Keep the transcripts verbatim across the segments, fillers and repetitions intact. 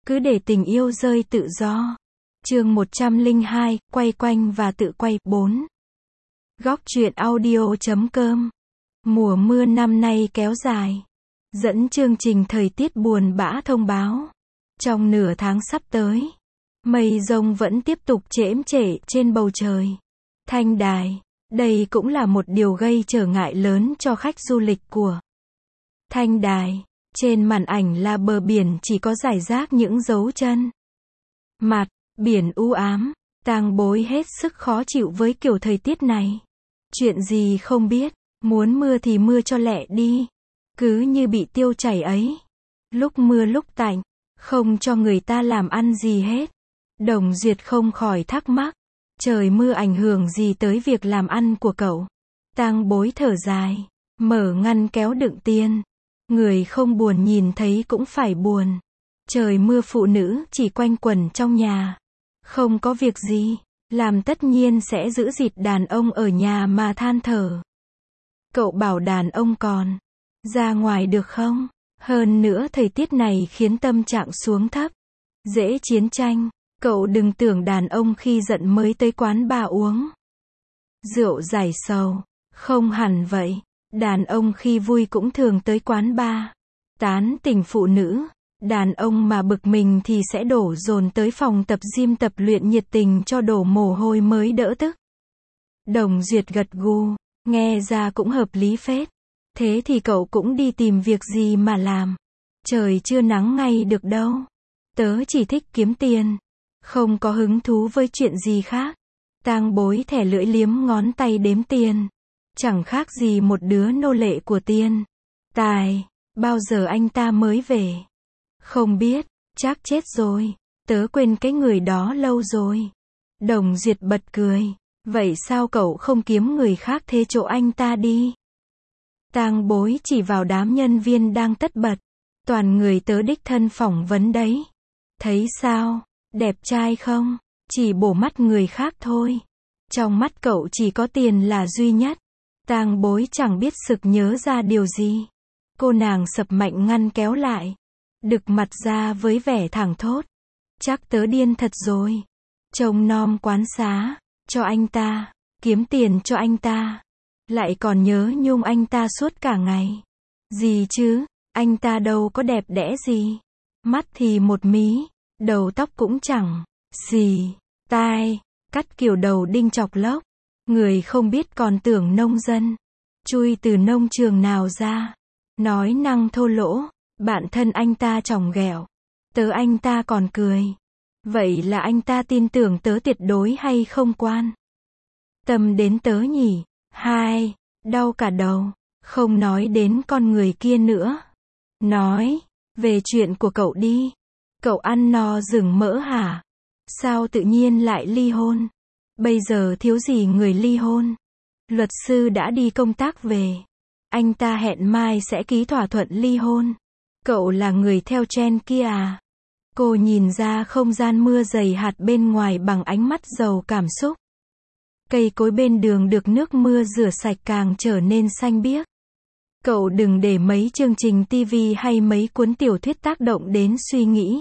Cứ để tình yêu rơi tự do. Chương một trăm lẻ hai, quay quanh và tự quay. bốn. Góc truyện audio chấm com. Mùa mưa năm nay kéo dài. Dẫn chương trình thời tiết buồn bã thông báo. Trong nửa tháng sắp tới, mây rông vẫn tiếp tục chễm chệ trên bầu trời. Thanh Đài, đây cũng là một điều gây trở ngại lớn cho khách du lịch của Thanh Đài. Trên màn ảnh là bờ biển chỉ có rải rác những dấu chân mặt, biển u ám. Tang Bối hết sức khó chịu với kiểu thời tiết này. Chuyện gì không biết, muốn mưa thì mưa cho lẹ đi. Cứ như bị tiêu chảy ấy. Lúc mưa lúc tạnh, không cho người ta làm ăn gì hết. Đồng Duyệt không khỏi thắc mắc, trời mưa ảnh hưởng gì tới việc làm ăn của cậu? Tang Bối thở dài, mở ngăn kéo đựng tiền. Người không buồn nhìn thấy cũng phải buồn. Trời mưa phụ nữ chỉ quanh quẩn trong nhà, không có việc gì làm tất nhiên sẽ giữ dịt đàn ông ở nhà mà than thở. Cậu bảo đàn ông còn ra ngoài được không? Hơn nữa thời tiết này khiến tâm trạng xuống thấp, dễ chiến tranh. Cậu đừng tưởng đàn ông khi giận mới tới quán bar uống rượu giải sầu. Không hẳn vậy. Đàn ông khi vui cũng thường tới quán bar tán tỉnh phụ nữ. Đàn ông mà bực mình thì sẽ đổ dồn tới phòng tập gym tập luyện nhiệt tình cho đổ mồ hôi mới đỡ tức. Đồng Duyệt gật gù, nghe ra cũng hợp lý phết. Thế thì cậu cũng đi tìm việc gì mà làm. Trời chưa nắng ngay được đâu. Tớ chỉ thích kiếm tiền, không có hứng thú với chuyện gì khác. Tang Bối thẻ lưỡi liếm ngón tay đếm tiền. Chẳng khác gì một đứa nô lệ của tiền tài. Bao giờ anh ta mới về? Không biết, chắc chết rồi. Tớ quên cái người đó lâu rồi. Đồng Duyệt bật cười. Vậy sao cậu không kiếm người khác thế chỗ anh ta đi? Tang Bối chỉ vào đám nhân viên đang tất bật. Toàn người tớ đích thân phỏng vấn đấy. Thấy sao? Đẹp trai không? Chỉ bổ mắt người khác thôi. Trong mắt cậu chỉ có tiền là duy nhất. Tang Bối chẳng biết sực nhớ ra điều gì. Cô nàng sập mạnh ngăn kéo lại, đực mặt ra với vẻ thẳng thốt. Chắc tớ điên thật rồi. Trông nom quán xá cho anh ta, kiếm tiền cho anh ta, lại còn nhớ nhung anh ta suốt cả ngày. Gì chứ, anh ta đâu có đẹp đẽ gì. Mắt thì một mí, đầu tóc cũng chẳng gì. Tai cắt kiểu đầu đinh chọc lốc. Người không biết còn tưởng nông dân chui từ nông trường nào ra. Nói năng thô lỗ. Bạn thân anh ta chỏng ghẹo. Tớ anh ta còn cười. Vậy là anh ta tin tưởng tớ tuyệt đối hay không quan tâm đến tớ nhỉ? Hai, đau cả đầu. Không nói đến con người kia nữa. Nói về chuyện của cậu đi. Cậu ăn no rừng mỡ hả? Sao tự nhiên lại ly hôn? Bây giờ thiếu gì người ly hôn. Luật sư đã đi công tác về. Anh ta hẹn mai sẽ ký thỏa thuận ly hôn. Cậu là người theo trend kia à? Cô nhìn ra không gian mưa dày hạt bên ngoài bằng ánh mắt giàu cảm xúc. Cây cối bên đường được nước mưa rửa sạch càng trở nên xanh biếc. Cậu đừng để mấy chương trình ti vi hay mấy cuốn tiểu thuyết tác động đến suy nghĩ.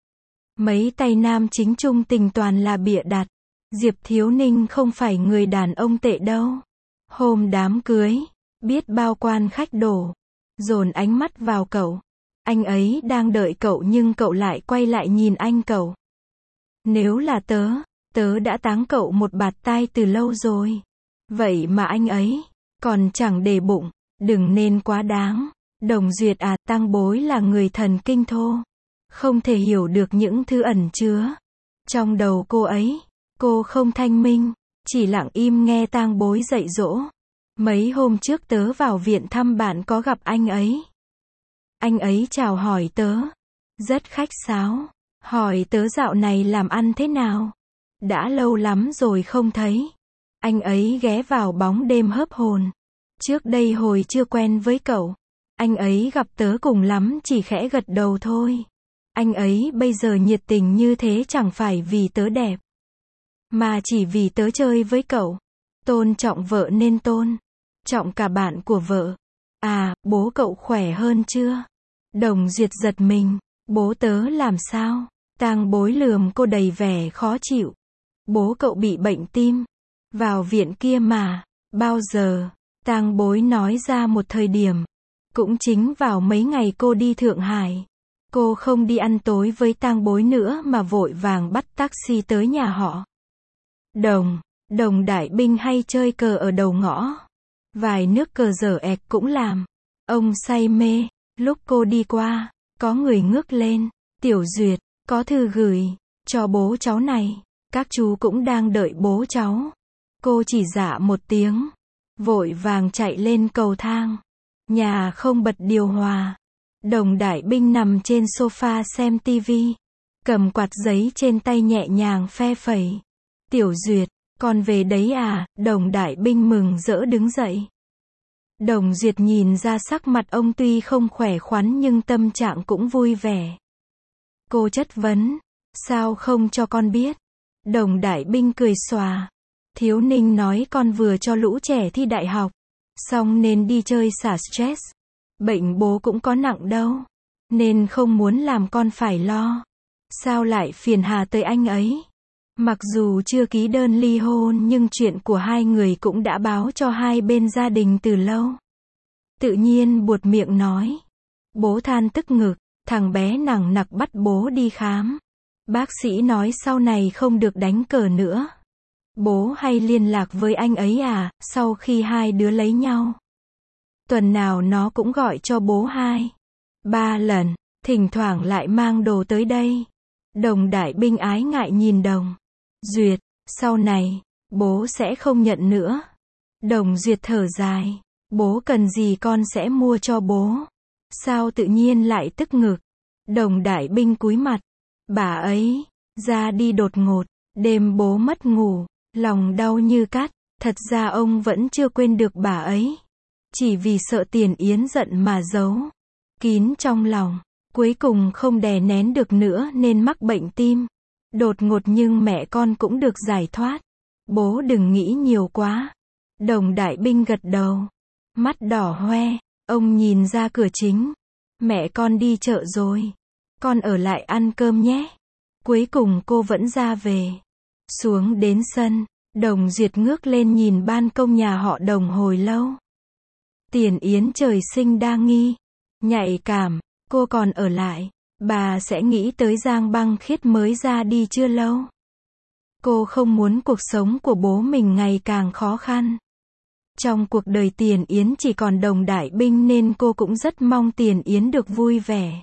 Mấy tay nam chính trung tình toàn là bịa đặt. Diệp Thiếu Ninh không phải người đàn ông tệ đâu. Hôm đám cưới, biết bao quan khách đổ dồn ánh mắt vào cậu. Anh ấy đang đợi cậu nhưng cậu lại quay lại nhìn anh cậu. Nếu là tớ, tớ đã táng cậu một bạt tai từ lâu rồi. Vậy mà anh ấy còn chẳng để bụng. Đừng nên quá đáng. Đồng Duyệt à, Tang Bối là người thần kinh thô, không thể hiểu được những thứ ẩn chứa trong đầu cô ấy. Cô không thanh minh, chỉ lặng im nghe Tang Bối dạy dỗ. Mấy hôm trước tớ vào viện thăm bạn có gặp anh ấy. Anh ấy chào hỏi tớ, rất khách sáo, hỏi tớ dạo này làm ăn thế nào. Đã lâu lắm rồi không thấy. Anh ấy ghé vào bóng đêm hớp hồn. Trước đây hồi chưa quen với cậu, anh ấy gặp tớ cùng lắm chỉ khẽ gật đầu thôi. Anh ấy bây giờ nhiệt tình như thế chẳng phải vì tớ đẹp, mà chỉ vì tớ chơi với cậu. Tôn trọng vợ nên tôn trọng cả bạn của vợ. À, bố cậu khỏe hơn chưa? Đồng Duyệt giật mình. Bố tớ làm sao? Tang Bối lườm cô đầy vẻ khó chịu. Bố cậu bị bệnh tim. Vào viện kia mà. Bao giờ? Tang Bối nói ra một thời điểm. Cũng chính vào mấy ngày cô đi Thượng Hải. Cô không đi ăn tối với Tang Bối nữa mà vội vàng bắt taxi tới nhà họ. Đồng, Đồng Đại Binh hay chơi cờ ở đầu ngõ. Vài nước cờ dở ẹc cũng làm. Ông say mê. Lúc cô đi qua, có người ngước lên. Tiểu Duyệt, có thư gửi cho bố cháu này. Các chú cũng đang đợi bố cháu. Cô chỉ dạ một tiếng. Vội vàng chạy lên cầu thang. Nhà không bật điều hòa. Đồng Đại Binh nằm trên sofa xem tivi. Cầm quạt giấy trên tay nhẹ nhàng phe phẩy. Tiểu Duyệt, con về đấy à? Đồng Đại Binh mừng rỡ đứng dậy. Đồng Duyệt nhìn ra sắc mặt ông tuy không khỏe khoắn nhưng tâm trạng cũng vui vẻ. Cô chất vấn. Sao không cho con biết? Đồng Đại Binh cười xòa. Thiếu Ninh nói con vừa cho lũ trẻ thi đại học. Xong nên đi chơi xả stress. Bệnh bố cũng có nặng đâu. Nên không muốn làm con phải lo. Sao lại phiền hà tới anh ấy? Mặc dù chưa ký đơn ly hôn nhưng chuyện của hai người cũng đã báo cho hai bên gia đình từ lâu. Tự nhiên buột miệng nói. Bố than tức ngực. Thằng bé nằng nặc bắt bố đi khám. Bác sĩ nói sau này không được đánh cờ nữa. Bố hay liên lạc với anh ấy à, sau khi hai đứa lấy nhau. Tuần nào nó cũng gọi cho bố hai, ba lần, thỉnh thoảng lại mang đồ tới đây. Đồng Đại Binh ái ngại nhìn Đồng Duyệt, sau này, bố sẽ không nhận nữa. Đồng Duyệt thở dài, bố cần gì con sẽ mua cho bố. Sao tự nhiên lại tức ngực? Đồng Đại Binh cúi mặt, bà ấy ra đi đột ngột, đêm bố mất ngủ, lòng đau như cắt. Thật ra ông vẫn chưa quên được bà ấy. Chỉ vì sợ Tiền Yến giận mà giấu kín trong lòng, cuối cùng không đè nén được nữa nên mắc bệnh tim. Đột ngột nhưng mẹ con cũng được giải thoát. Bố đừng nghĩ nhiều quá. Đồng Đại Binh gật đầu, mắt đỏ hoe. Ông nhìn ra cửa chính. Mẹ con đi chợ rồi. Con ở lại ăn cơm nhé. Cuối cùng cô vẫn ra về. Xuống đến sân, Đồng Duyệt ngước lên nhìn ban công nhà họ Đồng hồi lâu. Tiền Yến trời sinh đa nghi, nhạy cảm, cô còn ở lại, bà sẽ nghĩ tới Giang Băng Khiết mới ra đi chưa lâu. Cô không muốn cuộc sống của bố mình ngày càng khó khăn. Trong cuộc đời Tiền Yến chỉ còn Đồng Đại Binh nên cô cũng rất mong Tiền Yến được vui vẻ.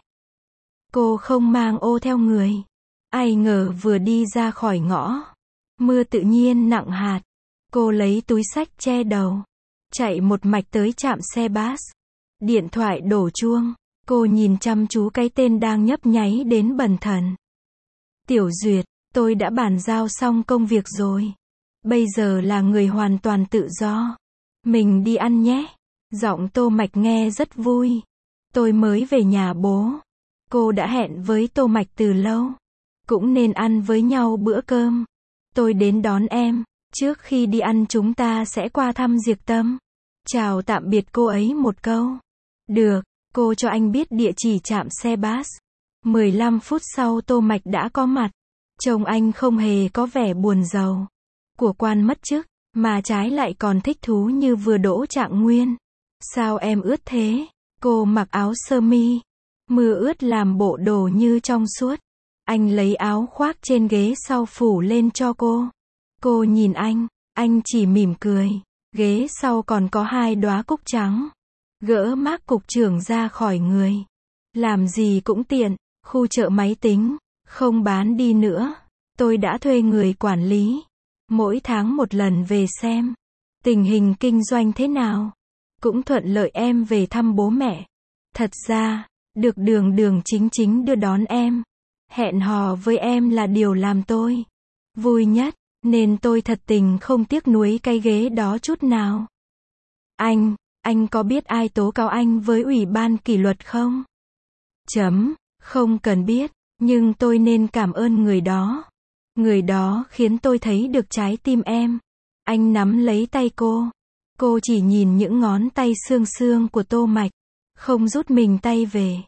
Cô không mang ô theo người. Ai ngờ vừa đi ra khỏi ngõ, mưa tự nhiên nặng hạt. Cô lấy túi xách che đầu, chạy một mạch tới trạm xe bus. Điện thoại đổ chuông, cô nhìn chăm chú cái tên đang nhấp nháy đến bần thần. Tiểu Duyệt, tôi đã bàn giao xong công việc rồi. Bây giờ là người hoàn toàn tự do. Mình đi ăn nhé. Giọng Tô Mạch nghe rất vui. Tôi mới về nhà bố. Cô đã hẹn với Tô Mạch từ lâu. Cũng nên ăn với nhau bữa cơm. Tôi đến đón em. Trước khi đi ăn chúng ta sẽ qua thăm Diệp Tâm. Chào tạm biệt cô ấy một câu. Được, cô cho anh biết địa chỉ trạm xe bus. mười lăm phút sau Tô Mạch đã có mặt. Trông anh không hề có vẻ buồn rầu. Của quan mất chức, mà trái lại còn thích thú như vừa đỗ trạng nguyên. Sao em ướt thế? Cô mặc áo sơ mi. Mưa ướt làm bộ đồ như trong suốt. Anh lấy áo khoác trên ghế sau phủ lên cho cô. Cô nhìn anh, anh chỉ mỉm cười. Ghế sau còn có hai đóa cúc trắng. Gỡ mác cục trưởng ra khỏi người. Làm gì cũng tiện, khu chợ máy tính, không bán đi nữa. Tôi đã thuê người quản lý. Mỗi tháng một lần về xem. Tình hình kinh doanh thế nào? Cũng thuận lợi em về thăm bố mẹ. Thật ra, được Đường Đường chính chính đưa đón em. Hẹn hò với em là điều làm tôi vui nhất. Nên tôi thật tình không tiếc nuối cái ghế đó chút nào. Anh, anh có biết ai tố cáo anh với Ủy ban kỷ luật không? Chấm, không cần biết, nhưng tôi nên cảm ơn người đó. Người đó khiến tôi thấy được trái tim em. Anh nắm lấy tay cô. Cô chỉ nhìn những ngón tay xương xương của Tô Mạch. Không rút mình tay về.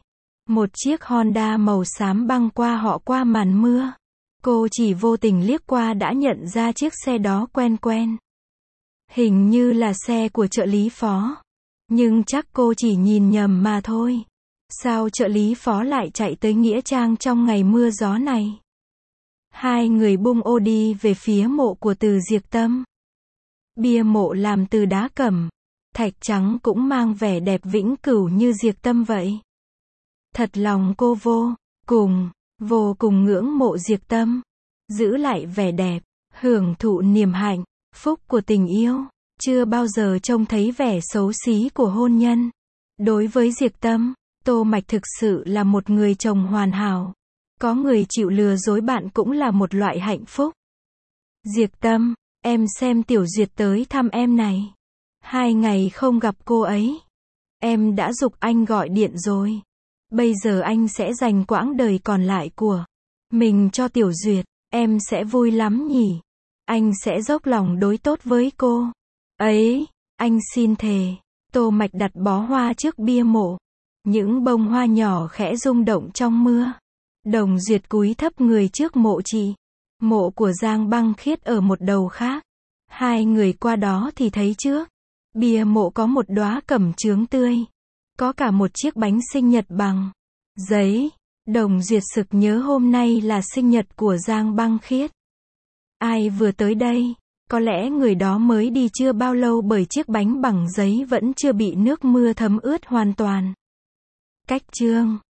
Một chiếc Honda màu xám băng qua họ qua màn mưa. Cô chỉ vô tình liếc qua đã nhận ra chiếc xe đó quen quen. Hình như là xe của trợ lý phó. Nhưng chắc cô chỉ nhìn nhầm mà thôi. Sao trợ lý phó lại chạy tới Nghĩa Trang trong ngày mưa gió này? Hai người bung ô đi về phía mộ của Từ Diệp Tâm. Bia mộ làm từ đá cẩm, thạch trắng cũng mang vẻ đẹp vĩnh cửu như Diệp Tâm vậy. Thật lòng cô vô cùng, vô cùng ngưỡng mộ Diệp Tâm. Giữ lại vẻ đẹp, hưởng thụ niềm hạnh phúc của tình yêu. Chưa bao giờ trông thấy vẻ xấu xí của hôn nhân. Đối với Diệp Tâm, Tô Mạch thực sự là một người chồng hoàn hảo. Có người chịu lừa dối bạn cũng là một loại hạnh phúc. Diệp Tâm, em xem Tiểu Duyệt tới thăm em này. Hai ngày không gặp cô ấy. Em đã giục anh gọi điện rồi. Bây giờ anh sẽ dành quãng đời còn lại của mình cho Tiểu Duyệt. Em sẽ vui lắm nhỉ. Anh sẽ dốc lòng đối tốt với cô ấy. Anh xin thề. Tô Mạch đặt bó hoa trước bia mộ. Những bông hoa nhỏ khẽ rung động trong mưa. Đồng Duyệt cúi thấp người trước mộ chị. Mộ của Giang Băng Khiết ở một đầu khác. Hai người qua đó thì thấy trước bia mộ có một đóa cẩm chướng tươi. Có cả một chiếc bánh sinh nhật bằng giấy. Đồng Duyệt sực nhớ hôm nay là sinh nhật của Giang Băng Khiết. Ai vừa tới đây? Có lẽ người đó mới đi chưa bao lâu bởi chiếc bánh bằng giấy vẫn chưa bị nước mưa thấm ướt hoàn toàn. Cách chương